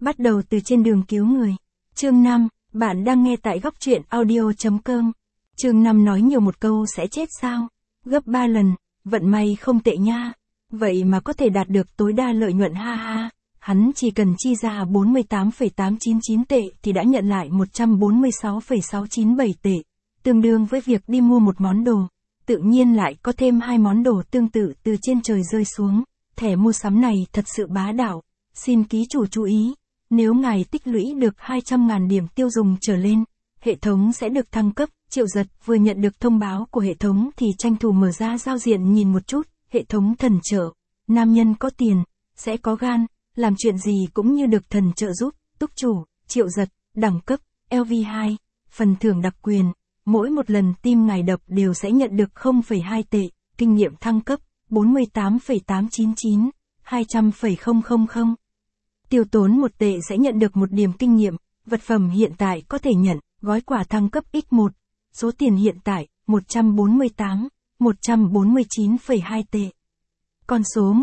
Bắt đầu từ trên đường cứu người. Chương 5, bạn đang nghe tại góc truyện audio.com. Chương 5 nói nhiều một câu sẽ chết sao? Gấp 3 lần, vận may không tệ nha. Vậy mà có thể đạt được tối đa lợi nhuận ha ha. Hắn chỉ cần chi ra 48,899 tệ thì đã nhận lại 146,697 tệ, tương đương với việc đi mua một món đồ. Tự nhiên lại có thêm hai món đồ tương tự từ trên trời rơi xuống. Thẻ mua sắm này thật sự bá đạo. Xin ký chủ chú ý, nếu ngài tích lũy được 200.000 điểm tiêu dùng trở lên, hệ thống sẽ được thăng cấp. Triệu Giật vừa nhận được thông báo của hệ thống thì tranh thủ mở ra giao diện nhìn một chút. Hệ thống thần trợ, nam nhân có tiền, sẽ có gan, làm chuyện gì cũng như được thần trợ giúp. Túc chủ, Triệu Giật, đẳng cấp, LV2, phần thưởng đặc quyền, mỗi một lần tim ngài đập đều sẽ nhận được 0,2 tệ, kinh nghiệm thăng cấp, 48,899, 200,000. Tiêu tốn 1 tệ sẽ nhận được 1 điểm kinh nghiệm, vật phẩm hiện tại có thể nhận, gói quà thăng cấp X1, số tiền hiện tại, 149,2 tệ. Con số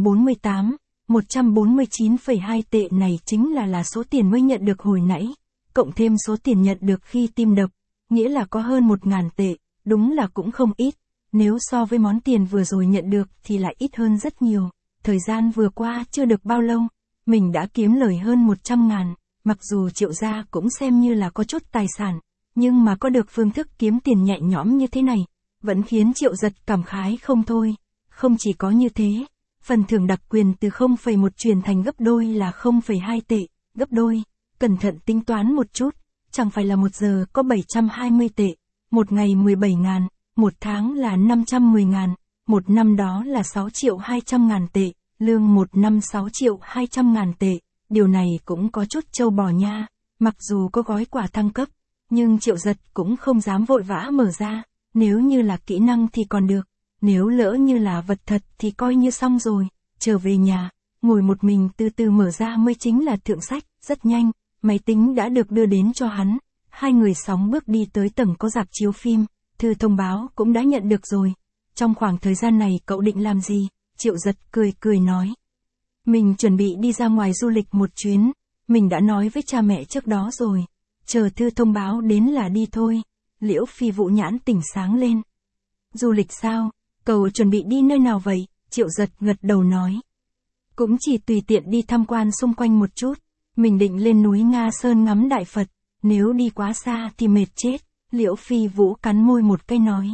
149,2 tệ này chính là số tiền mới nhận được hồi nãy, cộng thêm số tiền nhận được khi tim đập, nghĩa là có hơn 1.000 tệ, đúng là cũng không ít. Nếu so với món tiền vừa rồi nhận được thì lại ít hơn rất nhiều. Thời gian vừa qua chưa được bao lâu, mình đã kiếm lời hơn 100.000, mặc dù Triệu gia cũng xem như là có chút tài sản, nhưng mà có được phương thức kiếm tiền nhẹ nhõm như thế này, vẫn khiến Triệu Giật cảm khái không thôi. Không chỉ có như thế, phần thưởng đặc quyền từ 0,1 chuyển thành gấp đôi là 0,2 tệ, gấp đôi, cẩn thận tính toán một chút, chẳng phải là 1 giờ có 720 tệ, một ngày 17.000, một tháng là 510.000, một năm đó là 6.200.000 tệ, lương một năm 6.200.000 tệ, điều này cũng có chút trâu bò nha. Mặc dù có gói quà thăng cấp, nhưng Triệu Giật cũng không dám vội vã mở ra, nếu như là kỹ năng thì còn được, nếu lỡ như là vật thật thì coi như xong rồi. Trở về nhà, ngồi một mình từ từ mở ra mới chính là thượng sách. Rất nhanh, máy tính đã được đưa đến cho hắn, hai người sóng bước đi tới tầng có rạp chiếu phim, thư thông báo cũng đã nhận được rồi. Trong khoảng thời gian này cậu định làm gì? Triệu Giật cười nói. Mình chuẩn bị đi ra ngoài du lịch một chuyến, mình đã nói với cha mẹ trước đó rồi, chờ thư thông báo đến là đi thôi. Liễu Phi Vũ nhãn tỉnh sáng lên. Du lịch sao? Cậu chuẩn bị đi nơi nào vậy? Triệu Giật gật đầu nói. Cũng chỉ tùy tiện đi tham quan xung quanh một chút, mình định lên núi Nga Sơn ngắm Đại Phật, nếu đi quá xa thì mệt chết. Liễu Phi Vũ cắn môi một cái nói.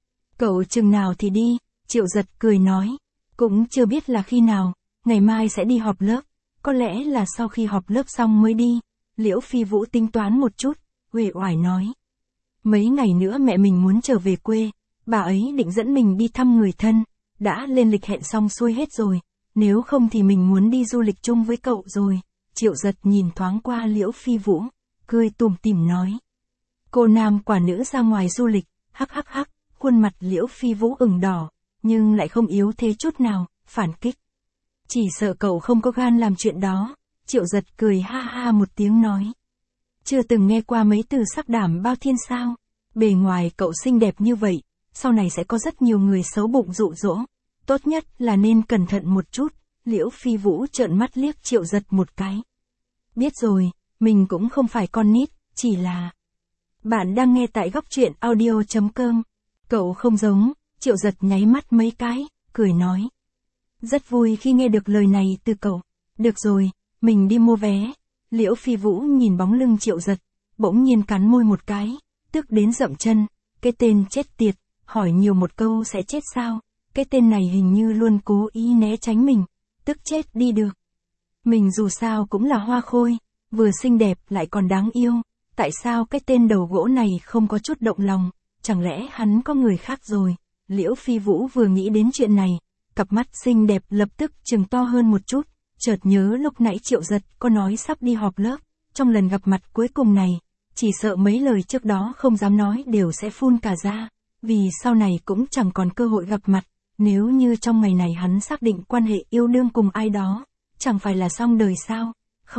Cậu chừng nào thì đi? Triệu Giật cười nói. Cũng chưa biết là khi nào, ngày mai sẽ đi họp lớp, có lẽ là sau khi họp lớp xong mới đi. Liễu Phi Vũ tính toán một chút, uể oải nói. Mấy ngày nữa mẹ mình muốn trở về quê, bà ấy định dẫn mình đi thăm người thân, đã lên lịch hẹn xong xuôi hết rồi, nếu không thì mình muốn đi du lịch chung với cậu rồi. Triệu Giật nhìn thoáng qua Liễu Phi Vũ, cười tủm tỉm nói. Cô nam quả nữ ra ngoài du lịch, hắc, khuôn mặt Liễu Phi Vũ ửng đỏ, nhưng lại không yếu thế chút nào, phản kích. Chỉ sợ cậu không có gan làm chuyện đó. Triệu Giật cười ha ha một tiếng nói. Chưa từng nghe qua mấy từ sắc đảm bao thiên sao? Bề ngoài cậu xinh đẹp như vậy, sau này sẽ có rất nhiều người xấu bụng dụ dỗ, tốt nhất là nên cẩn thận một chút. Liễu Phi Vũ trợn mắt liếc Triệu Giật một cái. Biết rồi, mình cũng không phải con nít, chỉ là... Bạn đang nghe tại góc truyện audio.com. Cậu không giống. Triệu Giật nháy mắt mấy cái, cười nói. Rất vui khi nghe được lời này từ cậu. Được rồi, mình đi mua vé. Liễu Phi Vũ nhìn bóng lưng Triệu Giật, bỗng nhiên cắn môi một cái, tức đến dậm chân. Cái tên chết tiệt, hỏi nhiều một câu sẽ chết sao? Cái tên này hình như luôn cố ý né tránh mình, tức chết đi được. Mình dù sao cũng là hoa khôi, vừa xinh đẹp lại còn đáng yêu, tại sao cái tên đầu gỗ này không có chút động lòng, chẳng lẽ hắn có người khác rồi? Liễu Phi Vũ vừa nghĩ đến chuyện này, cặp mắt xinh đẹp lập tức trừng to hơn một chút, chợt nhớ lúc nãy Triệu Giật có nói sắp đi họp lớp, trong lần gặp mặt cuối cùng này, chỉ sợ mấy lời trước đó không dám nói đều sẽ phun cả ra, vì sau này cũng chẳng còn cơ hội gặp mặt, nếu như trong ngày này hắn xác định quan hệ yêu đương cùng ai đó, chẳng phải là xong đời sao?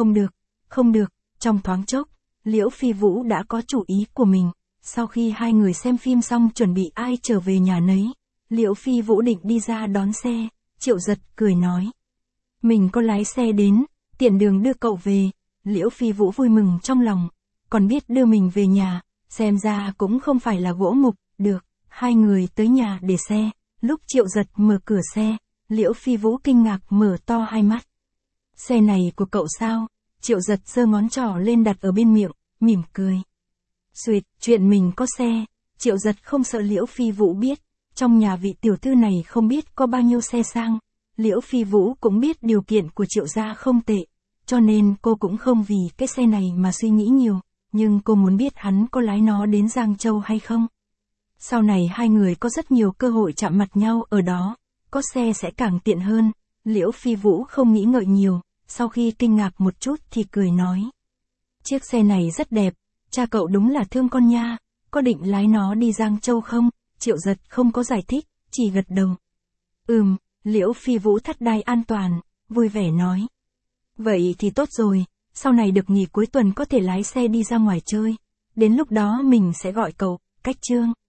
Không được, trong thoáng chốc, Liễu Phi Vũ đã có chủ ý của mình. Sau khi hai người xem phim xong chuẩn bị ai trở về nhà nấy, Liễu Phi Vũ định đi ra đón xe. Triệu Giật cười nói. Mình có lái xe đến, tiện đường đưa cậu về. Liễu Phi Vũ vui mừng trong lòng, còn biết đưa mình về nhà, xem ra cũng không phải là gỗ mục, được, hai người tới nhà để xe, lúc Triệu Giật mở cửa xe, Liễu Phi Vũ kinh ngạc mở to hai mắt. Xe này của cậu sao? Triệu Giật giơ ngón trỏ lên đặt ở bên miệng, mỉm cười. Xuyệt, chuyện mình có xe, Triệu Giật không sợ Liễu Phi Vũ biết, trong nhà vị tiểu thư này không biết có bao nhiêu xe sang, Liễu Phi Vũ cũng biết điều kiện của Triệu gia không tệ, cho nên cô cũng không vì cái xe này mà suy nghĩ nhiều, nhưng cô muốn biết hắn có lái nó đến Giang Châu hay không. Sau này hai người có rất nhiều cơ hội chạm mặt nhau ở đó, có xe sẽ càng tiện hơn, Liễu Phi Vũ không nghĩ ngợi nhiều, sau khi kinh ngạc một chút thì cười nói. Chiếc xe này rất đẹp, cha cậu đúng là thương con nha, có định lái nó đi Giang Châu không? Triệu Giật không có giải thích, chỉ gật đầu. Liễu Phi Vũ thắt đai an toàn, vui vẻ nói. Vậy thì tốt rồi, sau này được nghỉ cuối tuần có thể lái xe đi ra ngoài chơi, đến lúc đó mình sẽ gọi cậu, Cách Trương.